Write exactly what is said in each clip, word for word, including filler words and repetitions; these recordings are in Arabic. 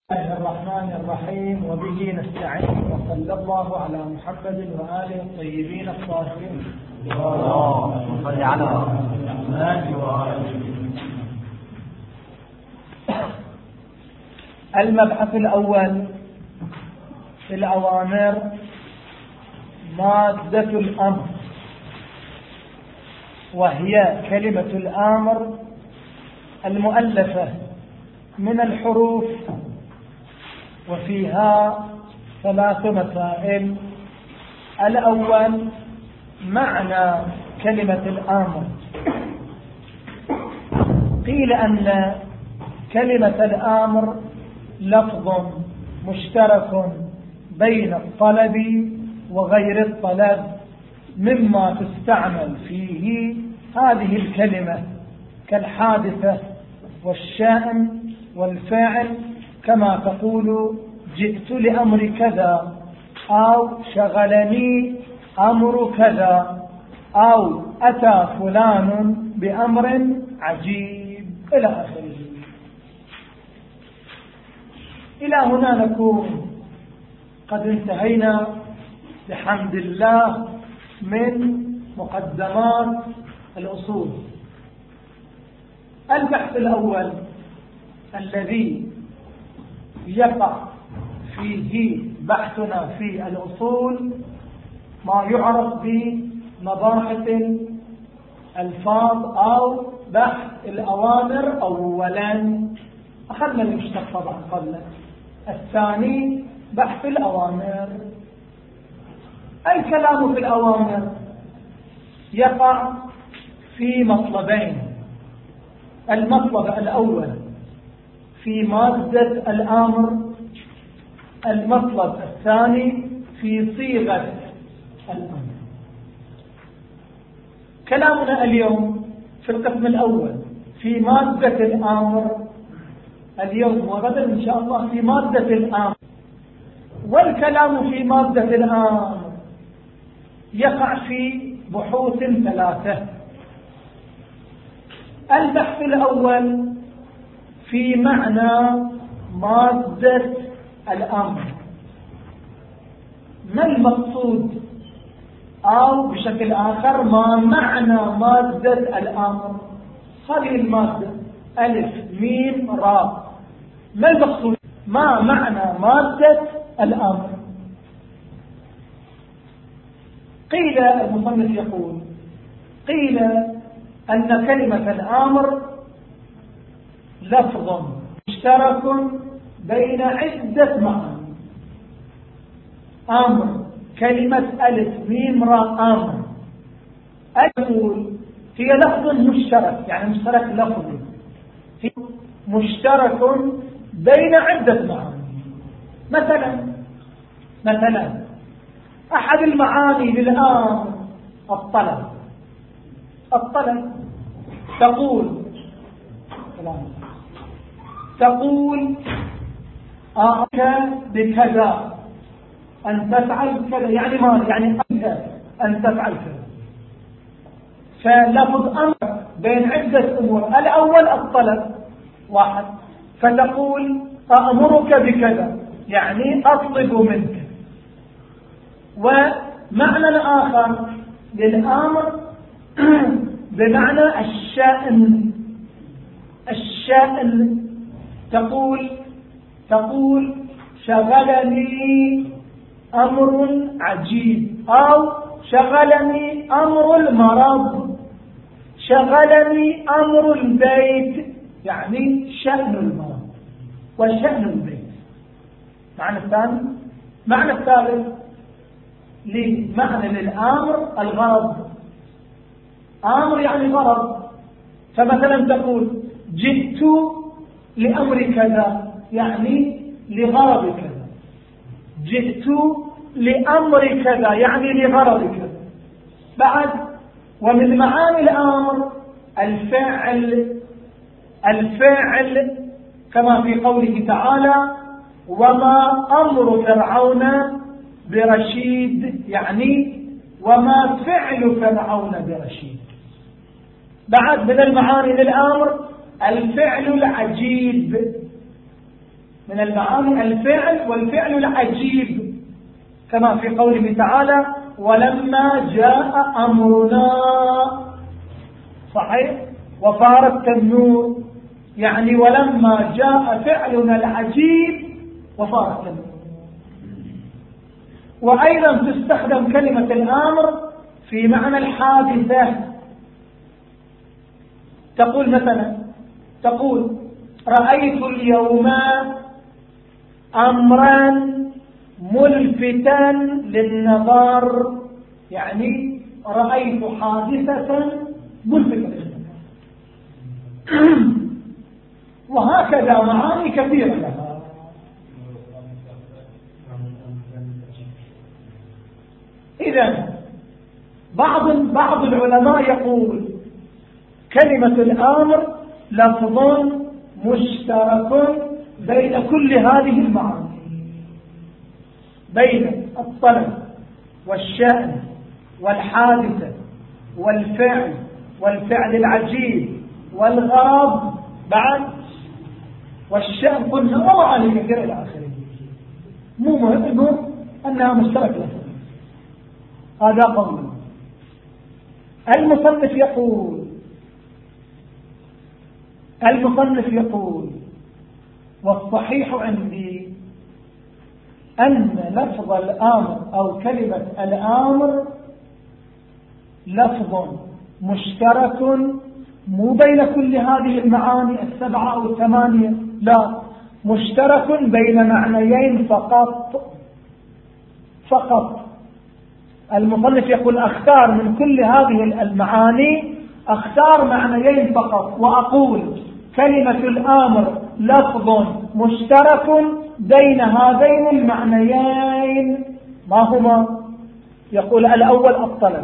الله الرحمن الرحيم وبه نستعين وصلى الله على محمد وآله الطيبين الطاهرين. اللهم صل على محمد وآله. المبحث الأول في الأوامر مادة الأمر، وهي كلمة الأمر المؤلفة من الحروف، وفيها ثلاث مسائل. الأول معنى كلمة الأمر. قيل أن كلمة الأمر لفظ مشترك بين الطلب وغير الطلب، مما تستعمل فيه هذه الكلمة كالحادثة والشأن والفاعل، كما تقول جئت لأمر كذا، أو شغلني أمر كذا، أو أتى فلان بأمر عجيب إلى آخره. إلى هنا نكون قد انتهينا بحمد الله من مقدمات الأصول. البحث الأول الذي يقع فيه بحثنا في الأصول ما يعرف بمباحث الألفاظ أو بحث الأوامر. أولا أخذنا المشتق طبعا قبل. الثاني بحث الأوامر. الكلام في الأوامر يقع في مطلبين. المطلب الأول في مادة الأمر، المطلب الثاني في صيغة الأمر. كلامنا اليوم في القسم الأول في مادة الأمر، اليوم وغدا إن شاء الله في مادة الأمر. والكلام في مادة الأمر يقع في بحوث ثلاثة. البحث الأول في معنى مادة الأمر. ما المقصود، أو بشكل آخر ما معنى مادة الأمر؟ هذه المادة ألف ميم راء، ما المقصود؟ ما معنى مادة الأمر؟ قيل المصنف يقول قيل أن كلمة الأمر لفظ مشترك بين عدة معاني. أمر كلمة ألف ميم راء أمر، أقول هي لفظ مشترك، يعني مشترك لفظي، هي مشترك بين عدة معاني. مثلا مثلا أحد المعاني للأمر الطلب. الطلب تقول تقول أراك بكذا، أن تفعل كذا، يعني ما يعني أنت أن تفعل كذا. فلفظ أمر بين عدة أمور. الأول الطلب واحد، فتقول أأمرك بكذا، يعني أطلب منك. ومعنى آخر للأمر بمعنى الشأن. الشأن تقول تقول شغلني أمر عجيب، أو شغلني أمر المرض، شغلني أمر البيت، يعني شأن المرض وشأن البيت. معنى الثاني. معنى الثالث لمعنى للأمر الغرض. أمر يعني غرض. فمثلا تقول جئت لأمر كذا، يعني لغرض كذا. جئت لأمر كذا يعني لغرض كذا. بعد ومن معاني الأمر الفعل. الفعل كما في قوله تعالى وما أمر فرعون برشيد، يعني وما فعل فرعون برشيد. بعد من المعاني للأمر الفعل العجيب، من المعاني الفعل، والفعل العجيب كما في قوله تعالى ولما جاء أمرنا، صحيح، وفار التنور، يعني ولما جاء فعلنا العجيب وفار التنور. وأيضا تستخدم كلمة الأمر في معنى الحادثة. تقول مثلا تقول رأيت اليوم أمرا ملفتا للنظر، يعني رأيت حادثة ملفتة للنظر. وهكذا معاني كثيرة لها. إذن بعض بعض العلماء يقول كلمة الأمر لفظ مشترك بين كل هذه المعاني، بين الطلب والشأن والحادثة والفعل والفعل العجيب والغرض بعد والشأن، قلنا ومعاني كثيرة إلى آخره. مو مهم أنها مشترك لفظ. هذا قول. المصنف يقول المصنف يقول والصحيح عندي أن لفظ الأمر أو كلمة الأمر لفظ مشترك مو بين كل هذه المعاني السبعة أو الثمانية، لا، مشترك بين معنيين فقط فقط. المصنف يقول أختار من كل هذه المعاني أختار معنيين فقط، وأقول كلمة الأمر لفظ مشترك بين هذين المعنيين. ما هما؟ يقول الأول الطلب،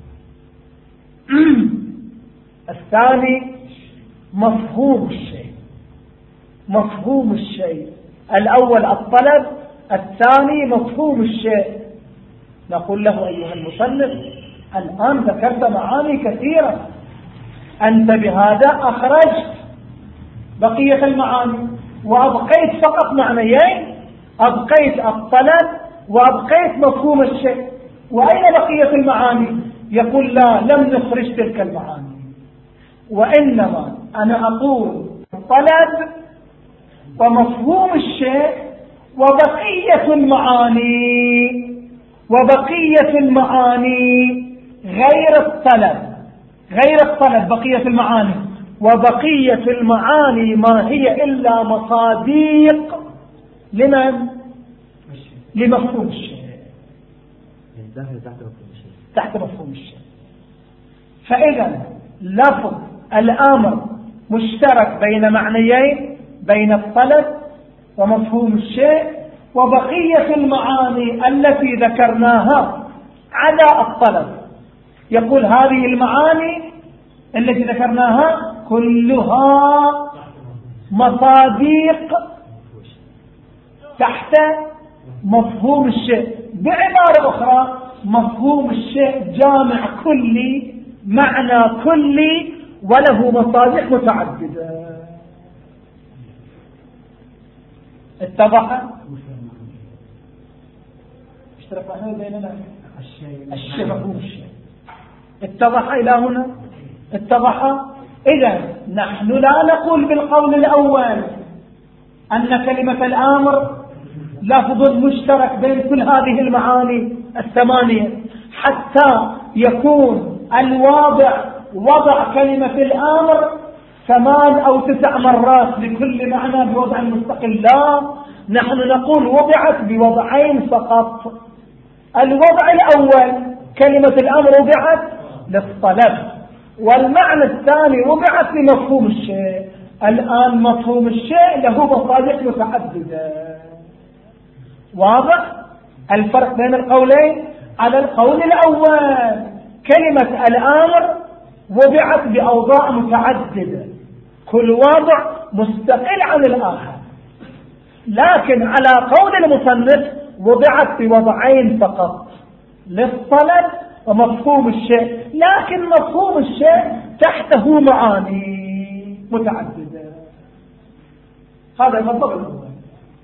الثاني مفهوم الشيء. مفهوم الشيء الأول الطلب، الثاني مفهوم الشيء. نقول له أيها المصنف الآن ذكرت معاني كثيرة، أنت بهذا أخرجت بقية المعاني وأبقيت فقط معنيين، أبقيت الطلب وأبقيت مفهوم الشيء، وأين بقية المعاني؟ يقول لا، لم نخرج تلك المعاني، وإنما أنا أقول الطلب ومفهوم الشيء وبقية المعاني وبقية المعاني غير الطلب غير الطلب بقية المعاني، وبقية المعاني ما هي إلا مصاديق لمن؟ لمفهوم الشيء، تحت مفهوم الشيء. فإذا لفظ الأمر مشترك بين معنيين، بين الطلب ومفهوم الشيء، وبقية المعاني التي ذكرناها على الطلب. يقول هذه المعاني التي ذكرناها كلها مصاديق تحت مفهوم الشيء. بعبارة أخرى مفهوم الشيء جامع كلي، معنى كلي، وله مصاديق متعددة. اتضح؟ اشتركنا بيننا الشيء مفهوم الشيء. اتضح إلى هنا؟ اتضح؟ إذا نحن لا نقول بالقول الأول أن كلمة الأمر لفظ مشترك بين كل هذه المعاني الثمانية حتى يكون الواضع وضع كلمة الأمر ثمان أو تسع مرات لكل معنى بوضع مستقل. لا، نحن نقول وضعت بوضعين فقط. الوضع الأول كلمة الأمر وضعت للطلب، والمعنى الثاني وضعت لمفهوم الشيء. الآن مفهوم الشيء له مصادق متعددة. واضح الفرق بين القولين؟ على القول الأول كلمة الأمر وضعت بأوضاع متعددة، كل وضع مستقل عن الآخر، لكن على قول المصنف وضعت بوضعين فقط، للطلب ومفهوم الشيء، لكن مفهوم الشيء تحته معاني متعددة. هذا المطلب الأول.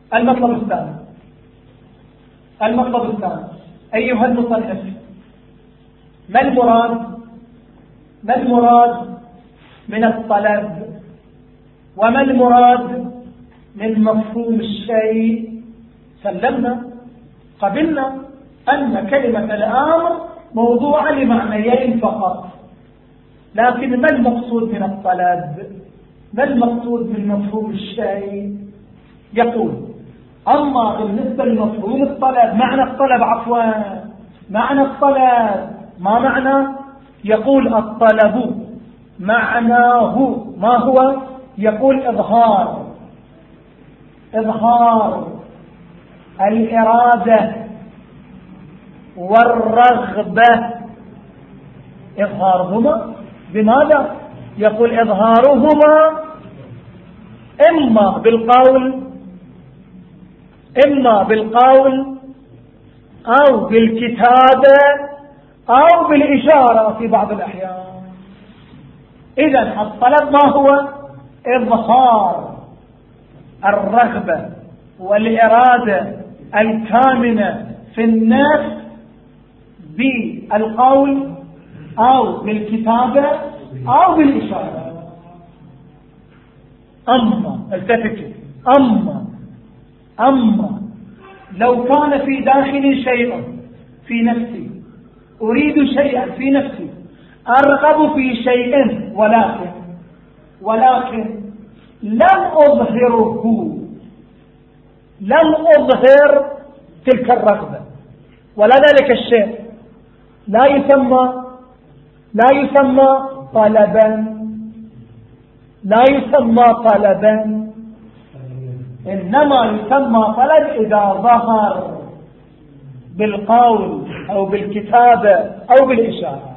المطلب الثاني المطلب الثاني أيها المصنف، ما المراد ما المراد من الطلب وما المراد من مفهوم الشيء؟ سلمنا قبلنا أن كلمة الأمر موضوع لمعنيين فقط، لكن ما المقصود من الطلب؟ ما المقصود من مفهوم الشيء؟ يقول: أما بالنسبة لمفهوم الطلب، معنى الطلب عفوا معنى الطلب ما معنى؟ يقول: الطلب معناه ما هو؟ يقول: إظهار إظهار الإرادة والرغبة. إظهارهما بماذا؟ يقول: إظهارهما إما بالقول إما بالقول أو بالكتابة أو بالإشارة في بعض الأحيان. إذن الطلب ما هو؟ إظهار الرغبة والإرادة الكامنة في النفس بالقول أو بالكتابة أو بالإشارة. أما التفت أما أما لو كان في داخلي شيء في نفسي، أريد شيئا في نفسي، أرغب في شيء، ولكن ولكن لم أظهره لم أظهر تلك الرغبة ولا ذلك الشيء، لا يسمى لا يسمى طلبا لا يسمى طلبا إنما يسمى طلب إذا ظهر بالقول أو بالكتابة أو بالإشارة.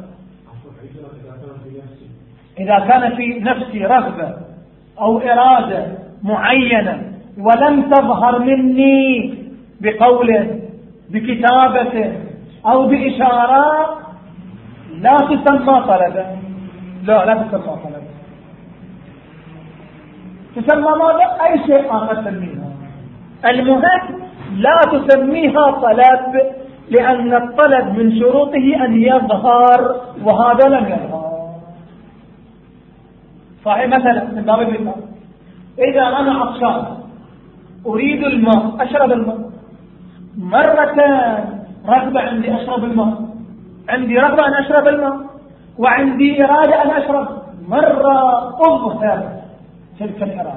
إذا كان في نفسي رغبة أو إرادة معينة ولم تظهر مني بقول بكتابة أو بإشارة، لا تسمى طلبا. لا لا تسمى طلبا. تسمى ماذا؟ أي شيء آخر تسميها. المهم لا تسميها طلب، لأن الطلب من شروطه أن يظهر، وهذا لم يظهر. صحيح؟ مثلا من باب المثال، إذا أنا عطشان أريد الماء، أشرب الماء، مرة رغبة عندي أشرب الماء، عندي رغبة أن أشرب الماء، وعندي إرادة أن أشرب، مرة أظهر تلك الإرادة،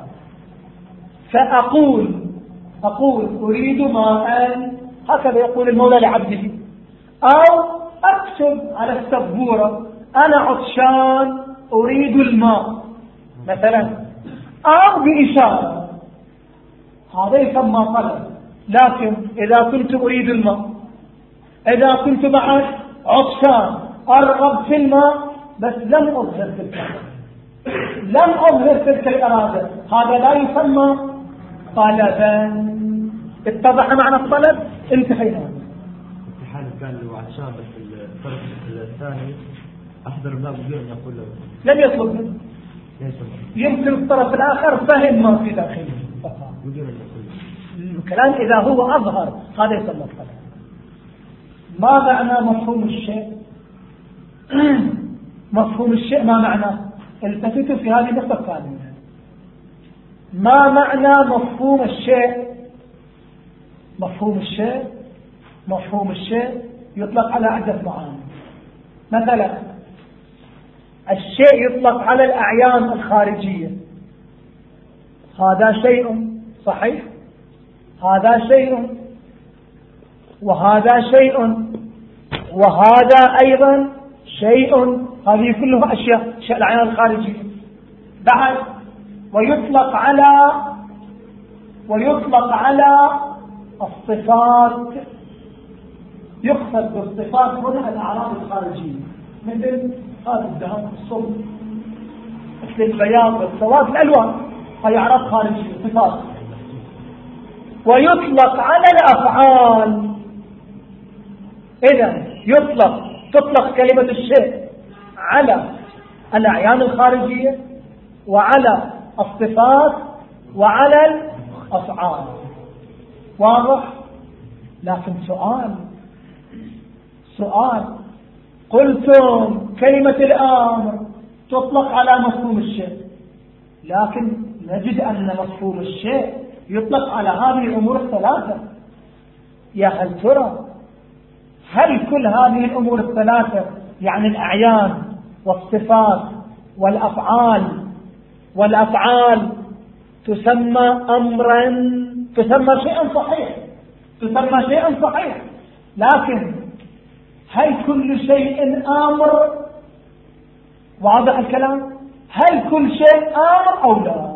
فأقول أقول أريد ماء، هكذا يقول المولى لعبده، أو أكتب على السبورة أنا عطشان أريد الماء مثلا، أو بإشارة، هذا يسمى طلب. لكن إذا كنت أريد الماء، إذا كنت بعد عطشان أرغب في الماء بس لم أظهر تلك لم أظهر تلك الإرادة، هذا لا يسمى طلبا. اتضح معنى الطلب؟ انتهينا. في حال كان له عطشان بس الطرف الثاني أحضر الماء بدون أن يقول له، لم يطلب منه، يمكن الطرف الآخر فهم ما في داخله بدون أن يقول له. الكلام إذا هو أظهر هذا يسمى الطلب. ما معنى مفهوم الشيء؟ مفهوم الشيء ما معنى؟ التفتوا في هذه النقطة الثانية. ما معنى مفهوم الشيء؟ مفهوم الشيء مفهوم الشيء يطلق على عدة معاني. مثلا الشيء يطلق على الأعيان الخارجية، هذا شيء، صحيح؟ هذا شيء وهذا شيء وهذا أيضا شيء، هذه كلها أشياء الأعيان الخارجية. بعد ويطلق على ويطلق على الصفات، يقصد بالصفات هنا الأعراض الخارجية، مثل هذا الذهب الصلب، مثل البياض والسواد، الألوان، هذه أعراض خارجية صفات. ويطلق على الأفعال. إذن يطلق تطلق كلمة الشيء على الأعيان الخارجية وعلى الصفات وعلى الأفعال. واضح. لكن سؤال سؤال قلتم كلمة الأمر تطلق على مفهوم الشيء، لكن نجد أن مفهوم الشيء يطلق على هذه الأمور الثلاثة. يا هل ترى هل كل هذه الأمور الثلاثة يعني الأعيان والصفات والأفعال والأفعال تسمى أمرا، تسمى شيئا صحيح، تسمى شيئا صحيح، لكن هل كل شيء أمر؟ واضح الكلام؟ هل كل شيء أمر أو لا؟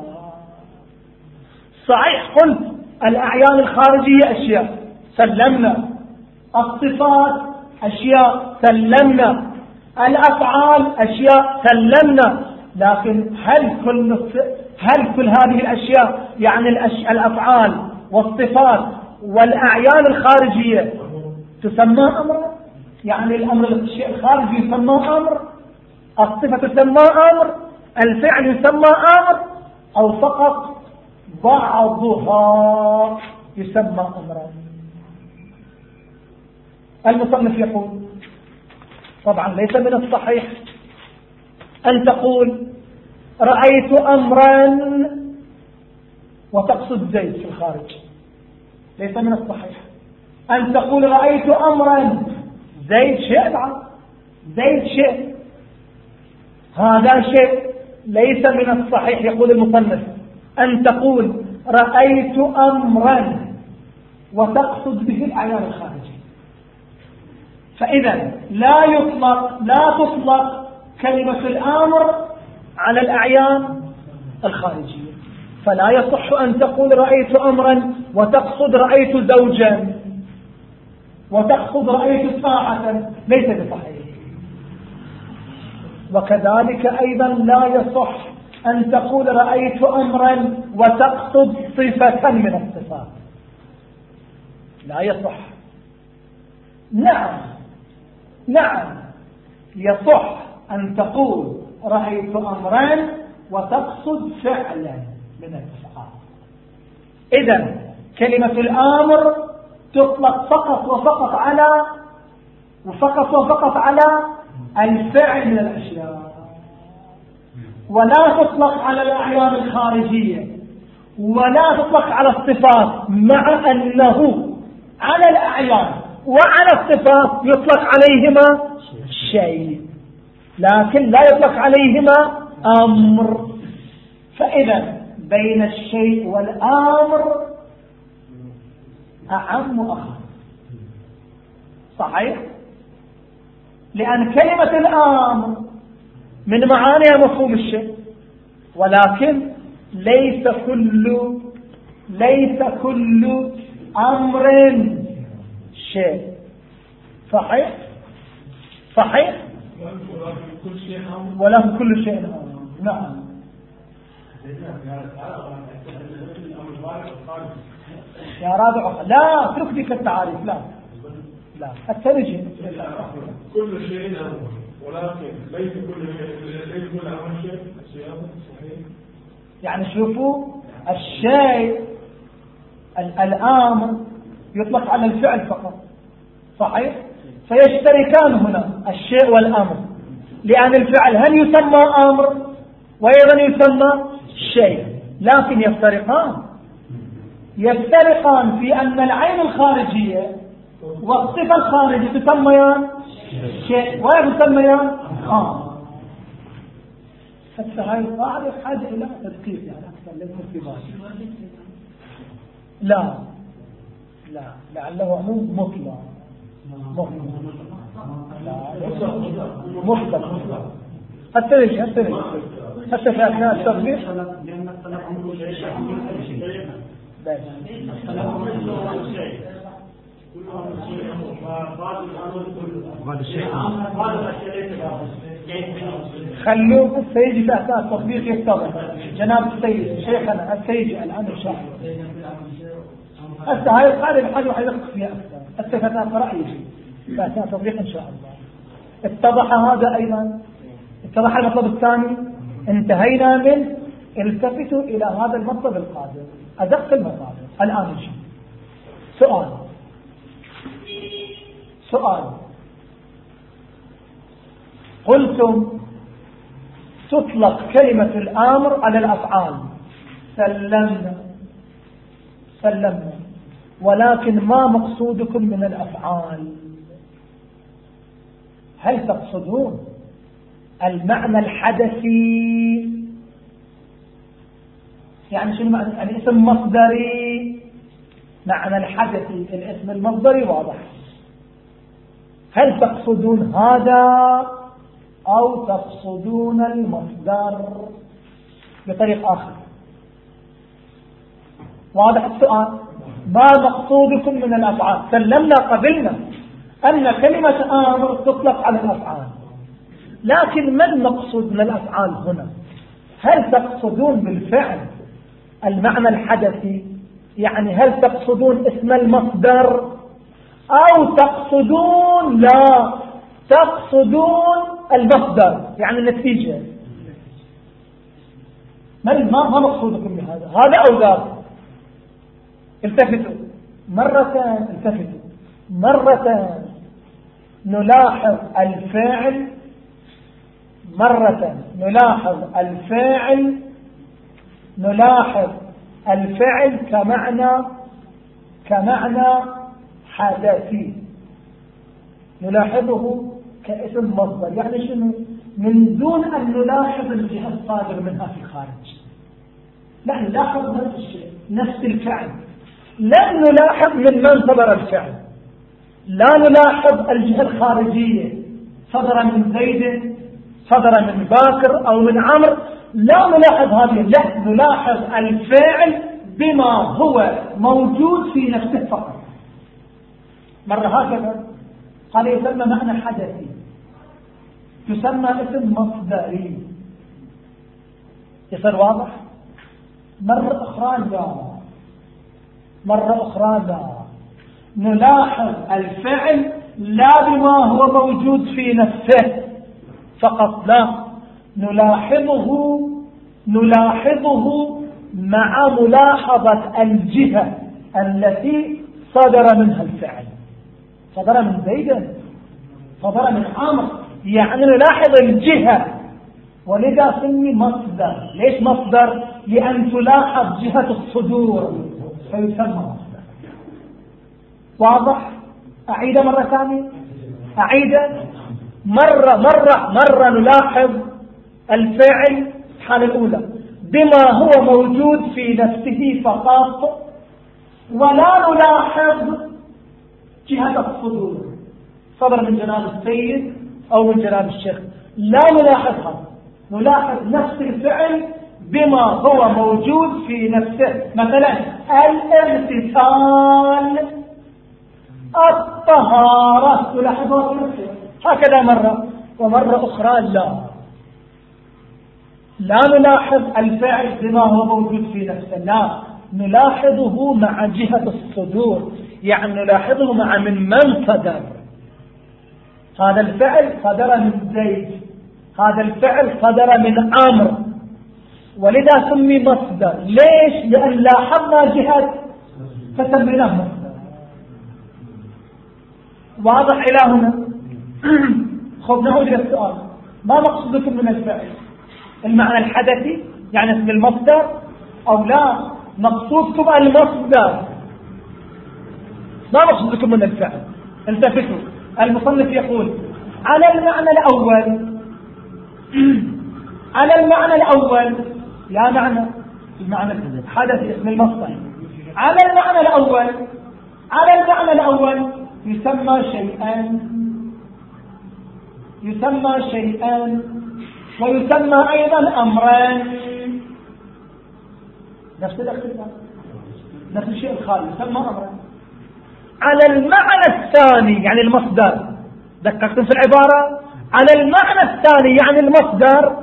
صحيح قلت الأعيان الخارجية أشياء سلمنا، الصفات أشياء سلمنا، الأفعال أشياء سلمنا، لكن هل كل هل كل هذه الأشياء يعني الأفعال والصفات والأعيان الخارجية تسمى أمر؟ يعني الأمر الشيء الخارجي يسمى أمر، الصفة تسمى أمر، الفعل يسمى أمر، أو فقط بعضها يسمى أمرا؟ المصنف يقول طبعا ليس من الصحيح أن تقول رأيت أمرا وتقصد زيد في الخارج، ليس من الصحيح أن تقول رأيت أمرا زيد شيء، زيد شيء، هذا شيء ليس من الصحيح. يقول المصنف أن تقول رأيت أمرا وتقصد به الأعيان الخارجية، فإذا لا يطلق لا تطلق كلمة الأمر على الأعيان الخارجية، فلا يصح أن تقول رأيت أمرا وتقصد رأيت زوجا وتقصد رأيت ساعة، ليس بصحيح. وكذلك أيضا لا يصح أن تقول رأيت أمرا وتقصد صفة من الصفات، لا يصح. نعم نعم يصح أن تقول رأيت أمرا وتقصد فعلا من الأفعال. إذن كلمة الأمر تطلق فقط وفقط على وفقط وفقط على الفعل من الأشياء، ولا تطلق على الأعيان الخارجية، ولا تطلق على الصفات، مع أنه على الأعيان وعلى الصفات يطلق عليهما شيء، لكن لا يطلق عليهما أمر. فإذا بين الشيء والأمر أعم وأخف، صحيح؟ لأن كلمة الأمر من معانيها مفهوم الشيء، ولكن ليس كل ليس كل أمر شيء، صحيح؟ صحيح؟ وله كل شيء أمر. نعم. يا رابع لا اترك لك التعاريف، لا لا الترجمة كل شيء أمر، ولكن ليس كل شيء ليس كل أمر شيء. صحيح. يعني شوفوا الشيء الأمر يطلق على الفعل فقط، صحيح؟ فيشتركان هنا الشيء والأمر، لأن الفعل هل يسمى أمر وأيضا يسمى شيء، لكن يفترقان يفترقان في أن العين الخارجية والصفة الخارجية تسميان شيء ويسميان أمر. حتى هاي القاعدة يحتاج إلى تدقيق يعني أكثر ليس في بالي. لا لا لعله عموم مطلق مطلق لا مطلق حتى ليش حتى ليش حتى في أثناء التطبيق خلوه سيجي في أثناء التطبيق يتضح. جناب السيد شيخنا السيجي الآن إن شاء الله هسه هاي القاعدة بحاجة واحد يدقق فيها أكثر، هسه فتاة رأيي في أثناء التطبيق إن شاء الله. اتضح هذا أيضا، اتضح المطلب الثاني، انتهينا من التفتوا إلى هذا المطلب القادم، أدق المطالب الآن إن شاء الله. سؤال سؤال قلتم تطلق كلمة الأمر على الأفعال، سلمنا سلمنا، ولكن ما مقصودكم من الأفعال؟ هل تقصدون المعنى الحدثي؟ يعني شنو معنى؟ يعني اسم مصدري، معنى الحدثي الاسم المصدري واضح. هل تقصدون هذا أو تقصدون المصدر بطريق آخر؟ واضح السؤال. ما مقصودكم من الأفعال؟ سلمنا قبلنا أن كلمة آمر تطلق على الأفعال، لكن ما المقصود من الأفعال هنا؟ هل تقصدون بالفعل المعنى الحدثي، يعني هل تقصدون اسم المصدر، أو تقصدون لا تقصدون المصدر يعني النتيجة؟ ما ما مقصودكم بهذا؟ هذا أو ذاك؟ التفتوا مرة، التفتوا مرة نلاحظ الفاعل، مرة نلاحظ الفاعل نلاحظ الفعل كمعنى كمعنى حدثي، نلاحظه كاسم مصدر. يعني شنو؟ من دون أن نلاحظ الجهة الصادر منها في خارج، لا نلاحظ نفس الشيء، نفس الفعل. لا نلاحظ من من صدر الفعل، لا نلاحظ الجهة الخارجية، صدر من زيد، صدر من باكر أو من عمرو، لا نلاحظ هذه، لا نلاحظ الفعل بما هو موجود في نفسه فقط. مرة هكذا قال يسمى معنى حدثي، يسمى اسم مصدري. يصير واضح؟ مرة أخرى لا، مرة أخرى لا، نلاحظ الفعل لا بما هو موجود في نفسه فقط، لا، نلاحظه نلاحظه مع ملاحظة الجهة التي صدر منها الفعل. صدر من زيد، صدر من عمرو، يعني نلاحظ الجهة، ولذا سمي مصدر. ليش مصدر؟ لأن تلاحظ جهة الصدور فيسمى مصدر. واضح؟ أعيد مرة ثانية، أعيد مرة مرة مرة نلاحظ الفعل الحالة الأولى بما هو موجود في نفسه فقط، ولا نلاحظ جهة الصدور، صدر من جناب السيد أو من جناب الشيخ، لا نلاحظها، نلاحظ نفس الفعل بما هو موجود في نفسه. مثلا الاغتسال، الطهارة، نلاحظها في نفسه هكذا مرة، ومرة أخرى لا، لا نلاحظ الفعل بما هو موجود في نفسه، لا، نلاحظه مع جهة الصدور، يعني نلاحظه مع من من صدر. هذا الفعل صدر من زيد، هذا الفعل صدر من عمرو، ولذا سمي مصدر. ليش؟ لأن لاحظنا جهة فسميناه مصدر. واضح إلى هنا؟ خذ نعود إلى السؤال، ما مقصودكم من الفعل؟ المعنى الحدثي يعني اسم المصدر، أو لا مقصودكم المصدر؟ ما مقصودكم من الفعل؟ التفتوا، المصنف يقول على المعنى الأول على المعنى الأول لا معنى المعنى الحدثي اسم المصدر. على المعنى الأول على المعنى الأول يسمى شيئان يسمى شيئان ويسمى أيضا أمران. نفس الاختلاف، نفس الشيء الخالي يسمى أمران. على المعنى الثاني يعني المصدر، ذكرتم في العبارة، على المعنى الثاني يعني المصدر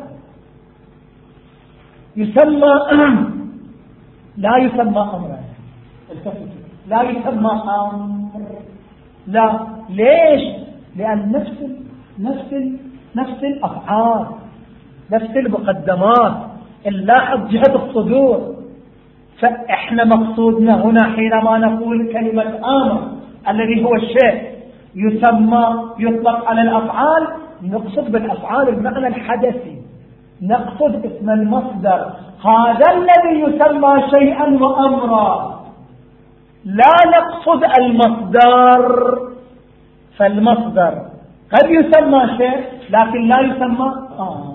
يسمى لا يسمى أمران. لا يسمى أمر، لا. ليش؟ لأن نفس نفس نفس الأفعال، نفس المقدمات، نلاحظ جهة الصدور، فإحنا مقصودنا هنا حينما نقول كلمة آمر الذي هو الشيء يسمى يطلق على الأفعال، نقصد بالأفعال المعنى الحدثي، نقصد اسم المصدر، هذا الذي يسمى شيئا وأمرا، لا نقصد المصدر. فالمصدر قد يسمى شيء لكن لا يسمى آه.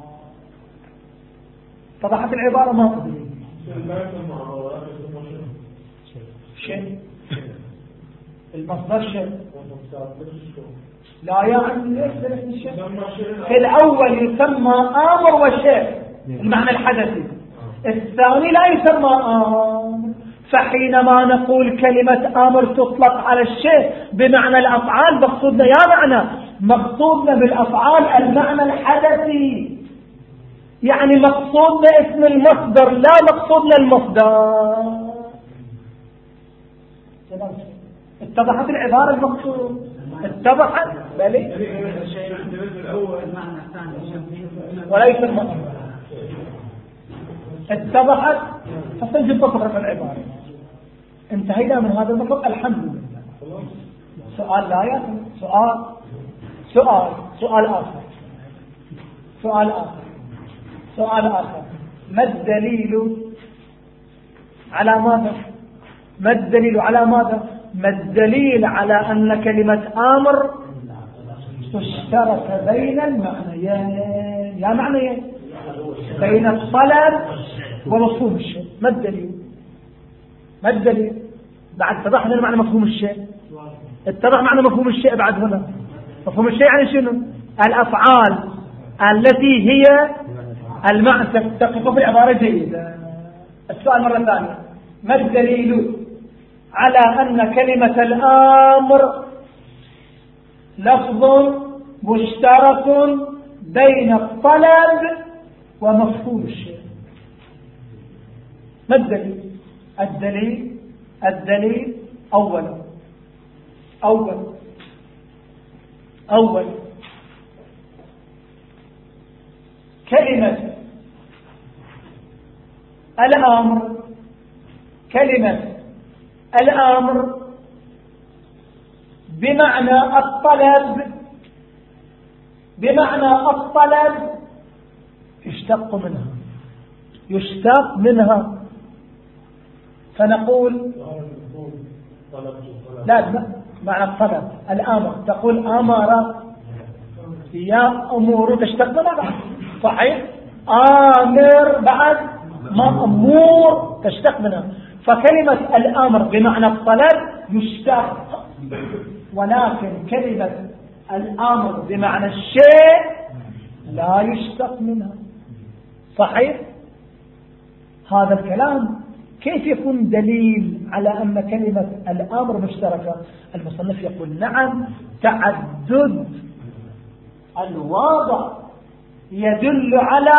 طبعت العبارة ما قبل شيء، المصدر شيء لا يعني الشيء في الأول يسمى آمر وشيء المعنى الحدثي، الثاني لا يسمى آمر. فحينما نقول كلمة آمر تطلق على الشيء بمعنى الأفعال، مقصودنا يا معنى مقصودنا بالأفعال المعنى الحدثي، يعني مقصودنا اسم المصدر لا مقصودنا المصدر. اتضحت العبارة المقصود؟ اتضحت بلي وليس المصدر. اتضحت فسنجد تطرق العبارة. انتهينا من هذا المطلب الحمد لله. سؤال لا يا سؤال سؤال سؤال آخر سؤال آخر سؤال آخر ما الدليل على ماذا؟ ما الدليل على ماذا؟ ما الدليل على أن كلمة آمر تشترك بين المعنيين يا معنيين بين الطلب ومفهوم الشيء؟ ما الدليل؟ ما الدليل؟ بعد اتضحنا المعنى مفهوم الشيء، اتضح معنى مفهوم الشيء بعد هنا. مفهوم الشيء يعني شنو؟ الأفعال التي هي المعنى. تقف في العبارة جيدة. السؤال مرة ثانية، ما الدليل على أن كلمة الآمر لفظ مشترك بين الطلب ومفهوم الشيء؟ ما الدليل؟ الدليل الدليل أولا أول أول كلمة الأمر كلمة الأمر بمعنى الطلب بمعنى الطلب يشتق منها يشتق منها فنقول لا معنى الطلب الأمر، تقول أمر يا أمور تشتق منها بعد صحيح، آمر بعد مأمور تشتق منها. فكلمة الأمر بمعنى الطلب يشتق، ولكن كلمة الأمر بمعنى الشيء لا يشتق منها صحيح. هذا الكلام كيف يكون دليل على أن كلمة الأمر مشتركة؟ المصنف يقول نعم، تعدد الوضع يدل على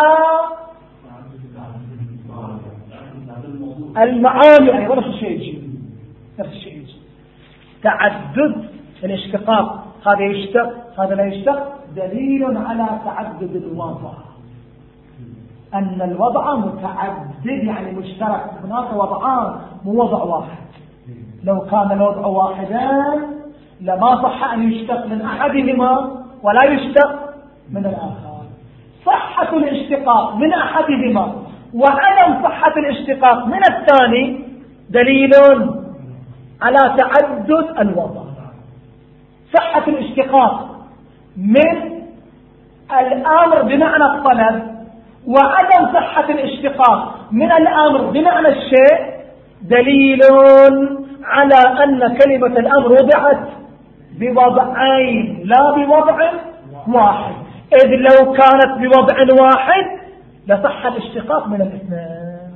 المعاني أيضا. نفس الشيء يجي نفس الشيء يجي تعدد الاشتقاق، هذا يشتق هذا لا يشتق، دليل على تعدد الوضع، أن الوضع متعدد يعني مشترك، هناك وضعان مو وضع واحد. لو كان الوضع واحدا لما صح أن يشتق من أحدهما ولا يشتق من الآخر. صحة الاشتقاق من أحدهما وعدم صحة الاشتقاق من الثاني دليل على تعدد الوضع. صحة الاشتقاق من الأمر بمعنى الطلب وعدم صحة الاشتقاق من الأمر بمعنى الشيء دليل على أن كلمة الأمر وضعت بوضعين لا بوضع واحد، إذ لو كانت بوضع واحد لصح الاشتقاق من الاثنين.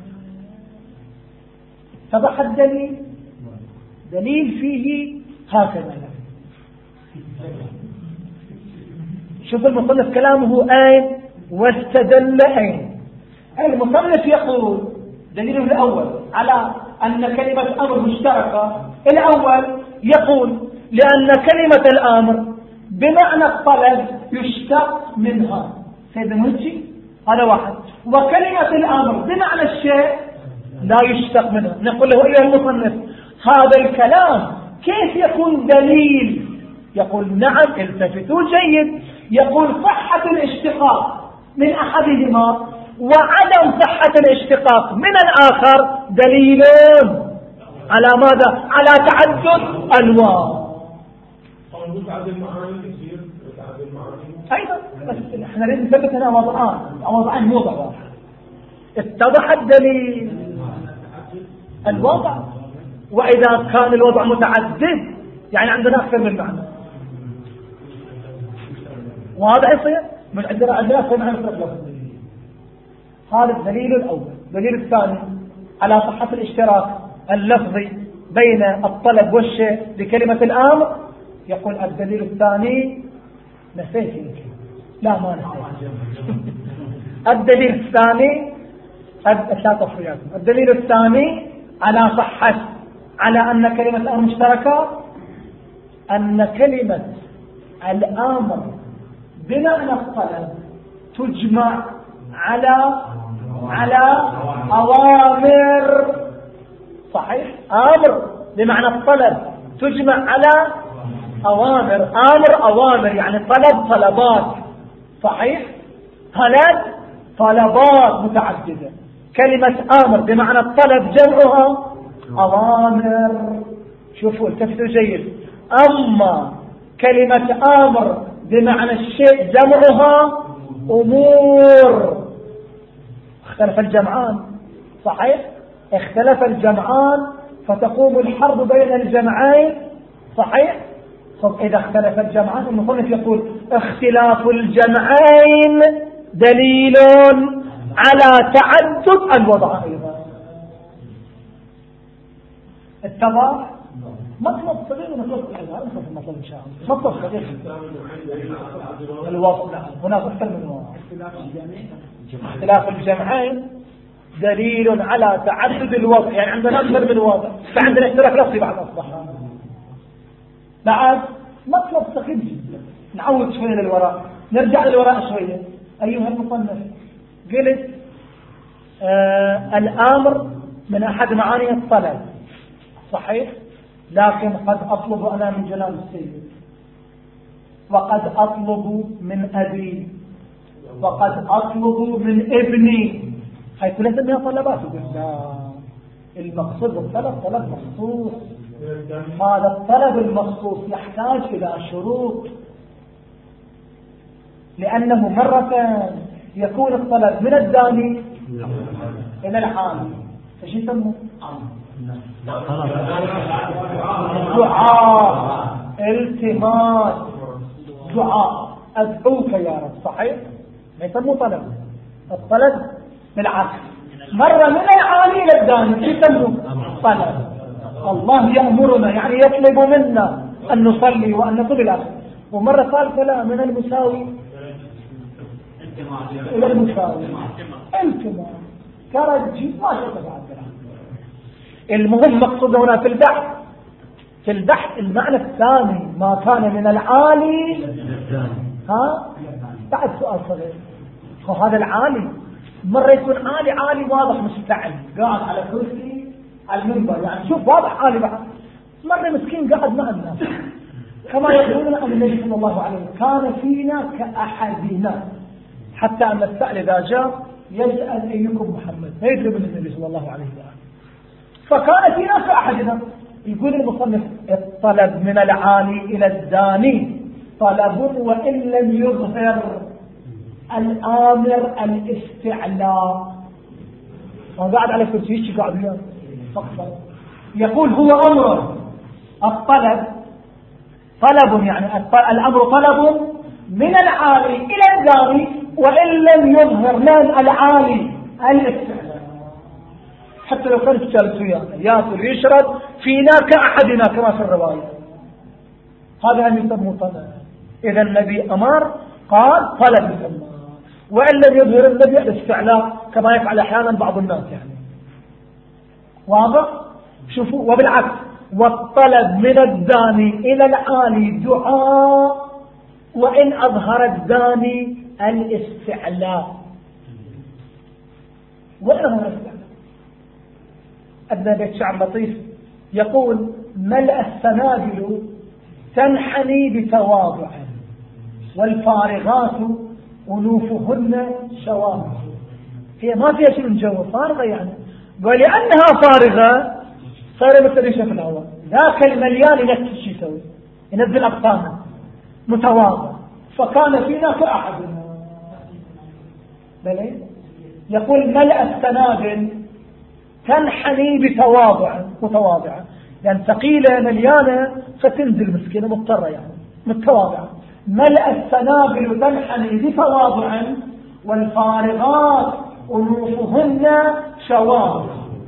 فضح الدليل دليل فيه هكذا. شوف المصنف كلامه أين واستدل أين. المصنف يقول دليله الأول على أن كلمة أمر مشتركة. الأول يقول لأن كلمة الأمر بمعنى الطلب يشتق منها سيدنا مهجي، هذا واحد. وكلمة الأمر بمعنى الشيء لا يشتق منه. نقول له أيها المصنف هذا الكلام كيف يكون دليل؟ يقول نعم التفتوا جيد، يقول صحة الاشتقاق من أحدهما وعدم صحة الاشتقاق من الآخر دليل على ماذا؟ على تعدد أنواع. أيضا بس احنا لازم نثبت هنا وضعان وضعان مو ضع واحد. اتضح الدليل الوضع، وإذا كان الوضع متعدد يعني عندنا أكثر من معنى، وهذا يصير من عندنا عندنا أكثر من معنى. هذا الدليل الأول. الدليل الثاني على صحة الاشتراك اللفظي بين الطلب والشيء لكلمة الأمر. يقول الدليل الثاني نسيت يمكن لا ما نسيت الدليل الثاني لا تفريات. الدليل الثاني على صحة على أن كلمة الأمر مشتركة أن كلمة الأمر بمعنى الطلب تجمع على على أوامر. صحيح؟ أمر بمعنى الطلب تجمع على أوامر. أمر أوامر يعني طلب طلبات. صحيح؟ طلب طلبات متعددة. كلمة أمر بمعنى الطلب جمعها أوامر. شوفوا التفتوا جيد. أما كلمة أمر بمعنى الشيء جمعها أمور. اختلف الجمعان. صحيح؟ اختلف الجمعان فتقوم الحرب بين الجمعين. صحيح؟ طب إذا اختلف الجمعان المصنف يقول اختلاف الجمعين دليل على تعدد الوضع أيضا. اتضح؟ مطلب صغير ونطلب العبارة مطلب إن شاء الله. مطلب صغير الوضع هناك أكثر من وضع. اختلاف الجمعين دليل على تعدد الوضع، يعني عندنا أكثر من وضع، فعندنا اختلاف لفظي بعد أصبح. بعد مطلب صغير جدا. نعود شوية للوراء، نرجع للوراء شوية. أيها المصنف قلت آه الأمر من أحد معاني الطلب. صحيح؟ لكن قد أطلب أنا من جلال السيد، وقد أطلب من أبي، وقد أطلب من ابني، حيث ليس منها طلبات. لا، المقصود الطلب طلب مخصوص. هذا الطلب المخصوص يحتاج إلى شروط، لأنه مرة يكون الطلب من الداني إلى العالي. ايش يسموه؟ دعاء، التماس، دعاء، أدعوك يا رب. صحيح؟ ما يسموه طلب. الطلب بالعكس، مرة من العالي إلى الداني يسموه طلب. الله يأمرنا يعني يطلب منا أن نصلي وأن نطلب الآخر. ومرة ثالثة لا، من المساوي إلى المساوي التماس كرجي ما شاء. المهم مقصود هنا في البحث في البحث المعنى الثاني ما كان من العالي. ها بعد سؤال صغير. وهذا العالي مرة يكون عالي عالي واضح مستعد قاعد على كرسي على المنبر، يعني شوف واضح عالي بعد. مرة مسكين قاعد مع الناس كما يقولون أن النبي صلى الله عليه وسلم كان فينا كأحدنا، حتى أن السائل إذا جاء يسأل أيكم محمد فيدري من النبي صلى الله عليه وسلم. فكان فينا كأحدنا. يقول المصنف الطلب من العالي إلى الداني طلب وإن لم يظهر الآمر الاستعلاء. وقاعد على كرسي قاعد اليوم فقط يقول هو أمر. الطلب طلب يعني الأمر طلب من العالي إلى الداني وإن لم يظهر لان العالي الاستعلاء. حتى لو كان الثالث ياكل يشرب فينا كأحدنا كما في الرواية. هذا هم يسمى طلب. إذا النبي أمر قال طلب يسمى، وإن لم يظهر النبي الاستعلاء كما يفعل أحيانا بعض الناس. يعني واضح؟ شوفوا. وبالعكس والطلب من الداني إلى العالي دعاء وإن أظهر الداني الاستعلاء. وإن أظهر الاستعلاء أدنى بيت شعر لطيف يقول ملأ السنابل تنحني بتواضع والفارغات أنوفهن شوامع. هي ما فيها شيء من جو، فارغة يعني، ولأنها فارغة صار مثل ريشة في الهواء. ذاك المليان نفس الشيء يسوي، ينزل أقطانه متواضع، فكان فينا كأحدنا. بلي يقول ملأ السنابل تنحني بتواضع متواضعة، يعني ثقيلة مليانة فتنزل مسكينة مضطرة يعني متواضعة. ملأ السنابل تنحني بتواضع والفارغات أنوفهن شوامع.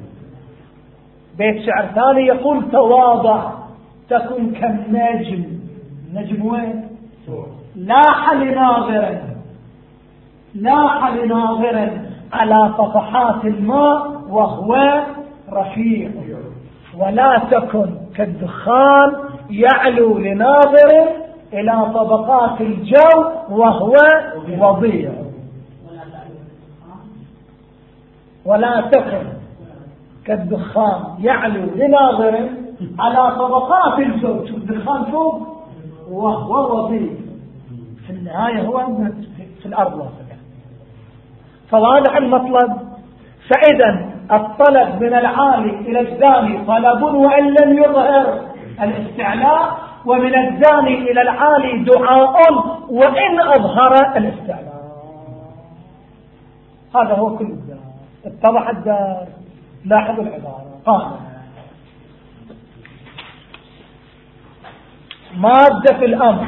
بيت شعر ثاني يقول تواضع تكن كالنجم. نجم وين؟ لاح لناظر لاح لناظر على طفحات الماء وهو رفيع، ولا تكن كالدخان يعلو لناظر إلى طبقات الجو وهو وضيع. ولا تكن كالدخان يعلو لناظر على طبقات الجو، شوف الدخان فوق وهو وضيع، في النهاية هو في الأرض واصل. فواضح المطلب. فإذا الطلب من العالي إلى الداني طلب وإن لم يظهر الاستعلاء، ومن الداني إلى العالي دعاء وإن أظهر الاستعلاء. هذا هو كل الدار. اتضح الدار. لاحظوا العبارة. قال مادة الأمر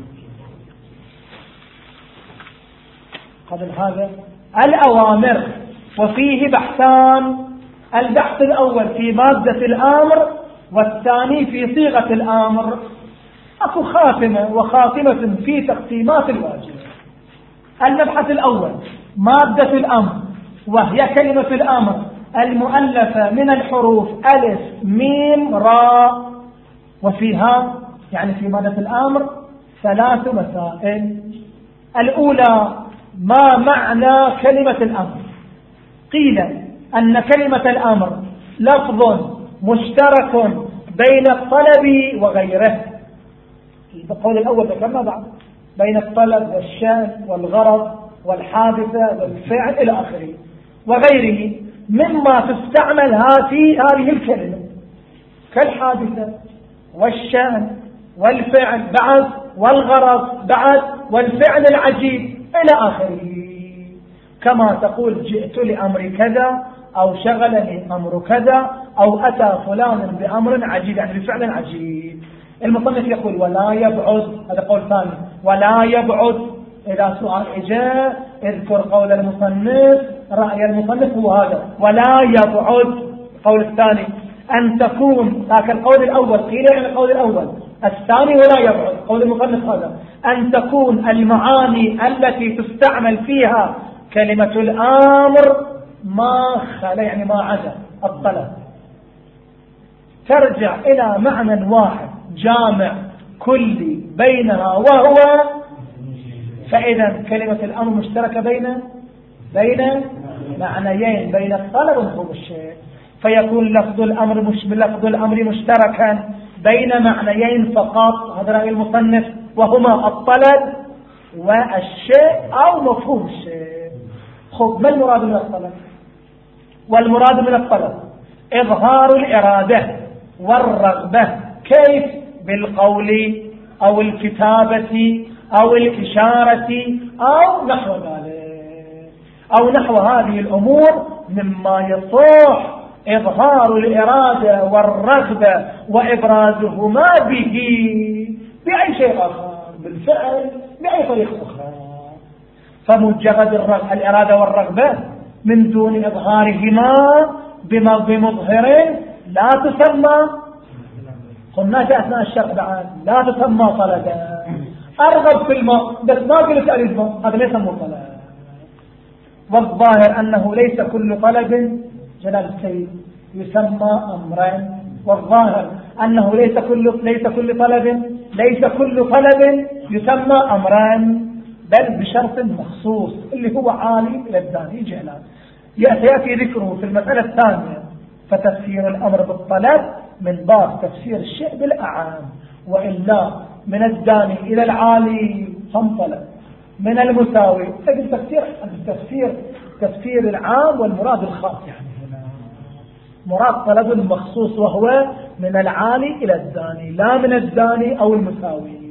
قبل هذا الأوامر، وفيه بحثان. البحث الأول في مادة الأمر، والثاني في صيغة الأمر. أكو خاتمة وخاتمة في تقسيمات الواجب. المبحث الأول مادة الأمر، وهي كلمة الأمر المؤلفة من الحروف ألف ميم راء. وفيها يعني في مادة الأمر ثلاث مسائل. الأولى ما معنى كلمة الأمر؟ قيل أن كلمة الأمر لفظ مشترك بين الطلب وغيره. القول الأول ذكرنا بعد بين الطلب والشأن والغرض والحادثة والفعل إلى آخره وغيره مما تستعمل في هذه الكلمة، كالحادثة والشأن والفعل بعد والغرض بعد والفعل العجيب إلى آخره. كما تقول جئت لأمر كذا، أو شغلني أمر كذا، أو أتى فلان بأمر عجيب، يعني بفعل عجيب. المصنف يقول ولا يبعد، هذا قول ثاني، ولا يبعد إذا سؤال إجاء اذكر قول المصنف، رأي المصنف هو هذا، ولا يبعد. القول الثاني أن تكون، لكن القول الأول قيل عن القول الأول، الثاني ولا يبعد قول المصنف هذا، أن تكون المعاني التي تستعمل فيها كلمة الأمر ما خلا، يعني ما عدا الطلب، ترجع إلى معنى واحد جامع كلي بينها وهو. فإذا كلمة الأمر مشتركة بين بين معنيين، بين الطلب ومفهوم الشيء، فيكون لفظ الأمر مش بلفظ الأمر مشتركا بين معنيين فقط، هذا رأي المصنف، وهما الطلب والشيء أو مفهوم الشيء. خب ما المراد من الطلب؟ والمراد من الطلب إظهار الإرادة والرغبة. كيف؟ بالقول أو الكتابة أو الإشارة أو نحو ذلك، أو نحو هذه الأمور مما يصح إظهار الإرادة والرغبة وإبرازهما به بأي شيء آخر، بالفعل بأي طريقة أخرى. فمجرد الإرادة والرغبة من دون إظهارهما بمظهر لا تسمى، قلنا في أثناء الشرح بعد، لا تسمى طلبا. أرغب في الماء بس ما قلت أريد ماء، هذا ليس طلب. والظاهر أنه ليس كل طلب جلال السيد يسمى أمرا، والظاهر أنه ليس كل ليس كل طلب ليس كل طلب يسمى أمرا، بل بشرط مخصوص اللي هو عالي إلى الداني جلال. يأتي ذكره في المسألة الثانية فتفسير الأمر بالطلب من باب تفسير الشيء بالأعام، وإلا من الداني إلى العالي فانطلب، من المساوي تجد تفسير التفسير تفسير العام والمراد الخاص. يعني هنا مراد طلب مخصوص وهو من العالي إلى الداني لا من الداني أو المساوي.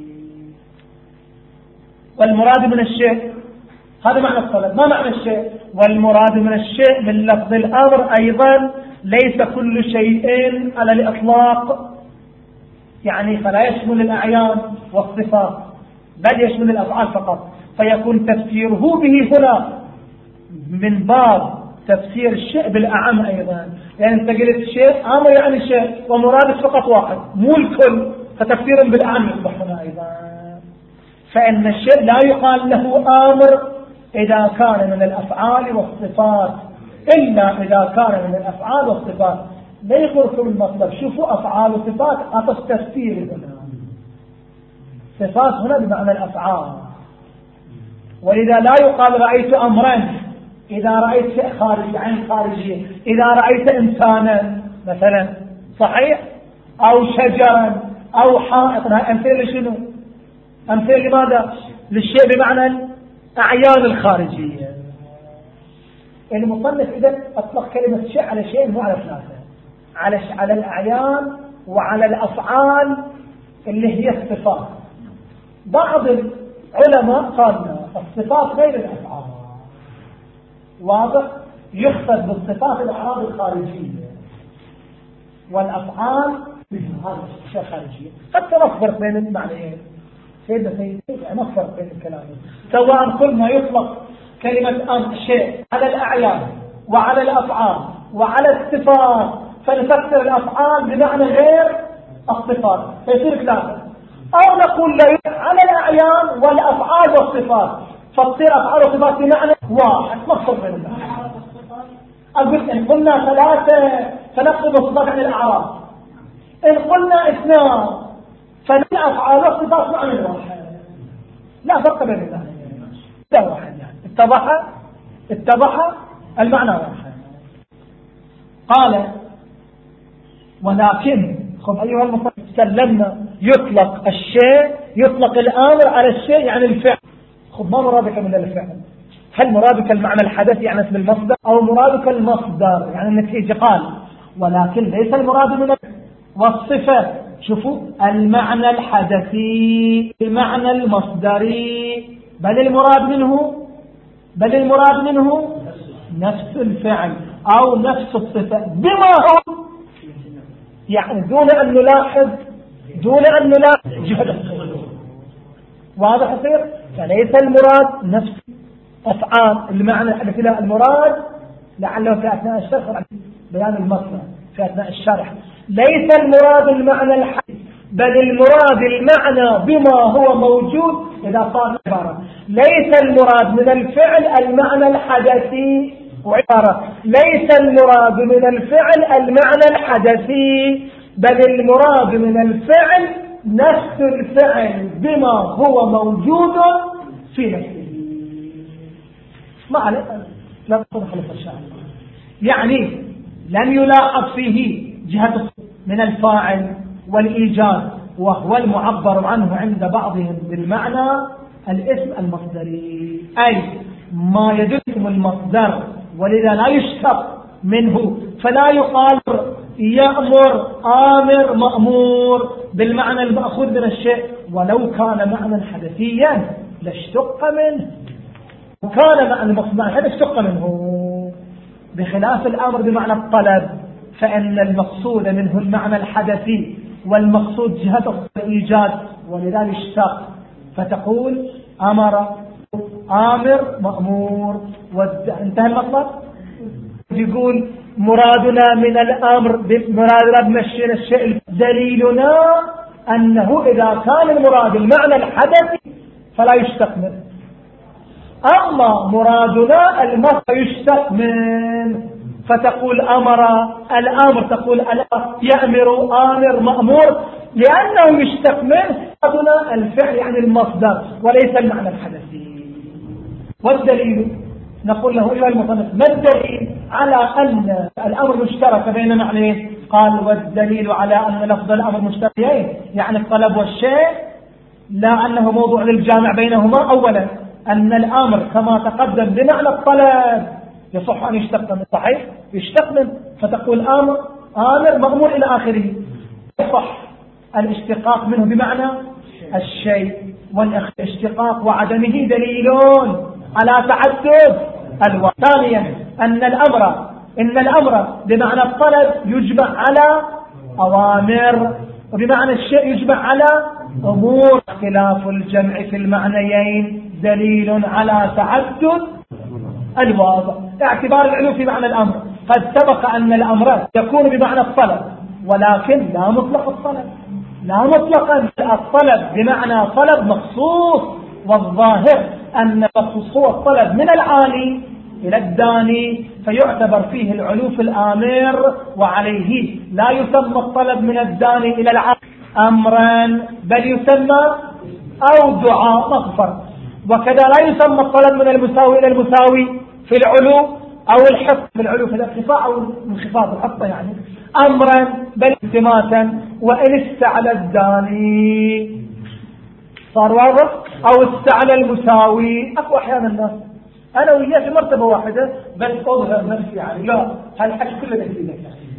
والمراد من الشيء هذا معنى الطلب. ما معنى الشيء؟ والمراد من الشيء من لفظ الأمر أيضا ليس كل شيء على الإطلاق، يعني فلا يشمل الأعيان والصفات بل يشمل الأفعال فقط، فيكون تفسيره به هنا من باب تفسير الشيء بالأعم أيضا. يعني أنت قلت شيء أمر يعني شيء ومرادك فقط واحد مو الكل، فتفسير بالأعم يصبح هنا أيضا. فإن الشيء لا يقال له آمر إذا كان من الأفعال والصفات إلا إذا كان من الأفعال والصفات. لا يغركم المطلب، شوفوا أفعال وصفات أطف تفسير هنا، صفات هنا بمعنى الأفعال. ولذا لا يقال رأيت أمرا إذا رأيت شيء خارجي عين خارجية، إذا رأيت إنسانا مثلا صحيح أو شجرا أو حائط. أمثلة لشنو؟ أمثلة لماذا؟ للشيء بمعنى الأعيان الخارجية. المصنف إذا أطلق كلمة شيء على شيء مو على ثلاثة، على على الأعيان وعلى الأفعال اللي هي الصفات. بعض العلماء قالنا الصفات غير الأفعال، واضح؟ يخصد بالصفات الأعراض الخارجية والأفعال هذا الشيء خارجية. حتى نفرق بين المعنيين سيدنا سيدنا نفرق بين الكلام، سواء كل ما يطلق كلمة أمر شيء على الأعيان وعلى الأفعال وعلى الصفات، فنفسر الأفعال بمعنى غير الصفات فيصير ثلاثة، أو نقول لا على الأعيان والأفعال والصفات فتصير أفعال وصفات بمعنى واحد. نفرق بين المعنى. أقول إن قلنا ثلاثة فنقصد الصفات عن الأعراض، إن قلنا اثنان فنقصد أفعال والصفات معنى واحد، لا فرق بين المعنى. ده واحد يعني اتضح اتضح المعنى واحد. قال ولكن خب أيها المصنف سلمنا يطلق الشيء يطلق الأمر على الشيء يعني الفعل. خب ما مرادك من الفعل؟ هل مرادك المعنى الحدثي يعني اسم المصدر، أو مرادك المصدر يعني النتيجة؟ قال ولكن ليس المراد من والصفة. شوفوا المعنى الحدثي المعنى المصدري، بل المراد منه بل المراد منه نفس الفعل أو نفس الصفة بما هو، يعني دون أن نلاحظ دون أن نلاحظ جهده. واضح يصير؟ فليس المراد نفس أفعال المعنى الحدثي، لا المراد لعله في أثناء الشرح بيان المصنع في أثناء الشرح ليس المراد المعنى الحدثي بل المراد المعنى بما هو موجود. إذا صار عبارة ليس المراد من الفعل المعنى الحدثي، وعبارة ليس المراد من الفعل المعنى الحدثي بل المراد من الفعل نفس الفعل بما هو موجود في نفسه. ما عليك لا تدخل في الشأن، يعني لم يلاحظ فيه جهة من الفاعل والإيجاد، وهو المعبر عنه عند بعضهم بالمعنى الاسم المصدري، أي ما يدل المصدر ولذا لا يشتق منه، فلا يقال يأمر آمر مأمور بالمعنى المأخوذ من الشيء، ولو كان معنى حدثيا لاشتق منه، وكان معنى المصدر هذا اشتق منه، بخلاف الأمر بمعنى الطلب فإن المقصود منه المعنى الحدثي والمقصود جهة الإيجاد ولذا يشتق، فتقول أمر آمر مأمور. انتهى المطلب. يقول مرادنا من الأمر مرادنا بمشينا الشيء دليلنا أنه إذا كان المراد المعنى الحدثي فلا يشتق منه، أما مرادنا المصدر يشتق منه، فتقول أمر الأمر تقول يأمر آمر مأمور لأنه يشتق منه مرادنا الفعل يعني المصدر وليس المعنى الحدثي. والدليل نقول له أيها المصنف ما الدليل على أن الأمر مشترك بين معنيه؟ قال والدليل على أن لفظ الأمر مشتركين يعني الطلب والشيء، لا أنه موضوع للجامع بينهما. أولا أن الأمر كما تقدم بمعنى الطلب يصح أن يشتق من، صحيح يشتق من، فتقول آمر آمر مأمور إلى آخره، يصح الاشتقاق منه بمعنى الشيء. والاشتقاق وعدمه دليلون على تعدد الواو. ثانيا أن الأمر إن الأمر بمعنى الطلب يجمع على أوامر، وبمعنى الشيء يجمع على أمور. خلاف الجمع في المعنيين دليل على تعدد الواو. اعتبار العلو في معنى الأمر، قد سبق أن الأمر يكون بمعنى الطلب ولكن لا مطلق الطلب، لا مطلقا الطلب بمعنى طلب مخصوص، والظاهر أن مخصوص هو الطلب من العالي إلى الداني، فيعتبر فيه العلو في الآمر، وعليه لا يسمى الطلب من الداني إلى العالي أمرا بل يسمى أو دعاء مغفر. وكذا لا يسمى الطلب من المساوي إلى المساوي في العلو أو الحفظ في العلو في الارتفاع أو الانخفاض الحفظ يعني أمرا بل التماسا. وإن استعلى الداني صار واضح، أو استعلى المساوي. أكو أحيانا الناس أنا وياه في مرتبة واحدة بس أظهر نفسي يعني لا هالحكي كله دليل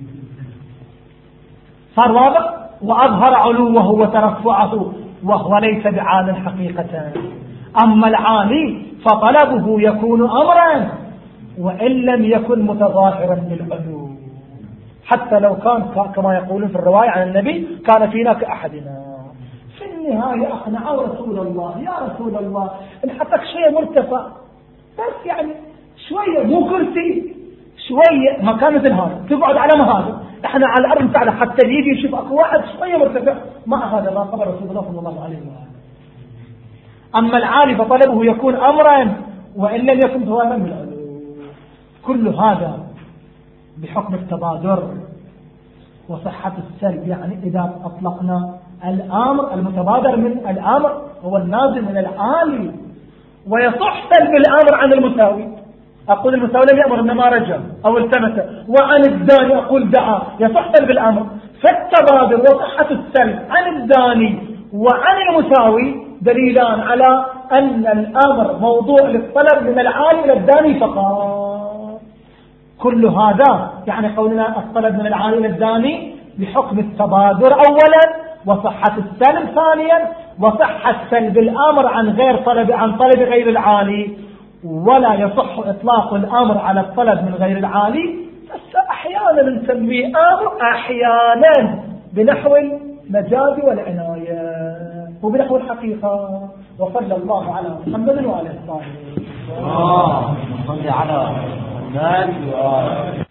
صار واضح، وأظهر علوه وترفعه وهو ليس بعال حقيقة. أما العالي فطلبه يكون أمرا وإن لم يكن متظاهرا بالعلو، حتى لو كان كما يقولون في الرواية عن النبي كان فينا كأحدنا. في النهاية أقنع رسول الله يا رسول الله نحطك شيء مرتفع بس يعني شوية مو كرسي شوية مكان مثل هذا تقعد على ما هذا احنا على الأرض بتاعنا حتى يجي يشوف أكو واحد شوية مرتفع مع هذا ما خبر رسول الله صلى الله عليه وسلم. أما العالي فطلبه يكون أمرا وإن لم يكن ظاهرا بالعلو. كل هذا بحكم التبادر وصحة السلب، يعني إذا أطلقنا الأمر المتبادر من الأمر هو النازل من العالي، ويصح سلب الأمر عن المساوي. أقول المساوي لم يأمر إنما رجع أو التمس، وعن الداني أقول دعا، يصح سلب الأمر. فالتبادر وصحة السلب عن الداني وعن المساوي دليلان على أن الأمر موضوع للطلب من العالي إلى الداني فقط. كل هذا يعني قولنا الطلب من العالي إلى الداني بحكم التبادر أولا، وصحة السلب ثانيا، وصحة سلب الأمر عن غير طلب عن طلب غير العالي. ولا يصح إطلاق الأمر على الطلب من غير العالي، بس أحيانا نسميه أمر أحيانا بنحو المجاز والعناية وبنحو الحقيقة. وصلى الله على محمد وعلى آله وصحبه. الله صل على محمد.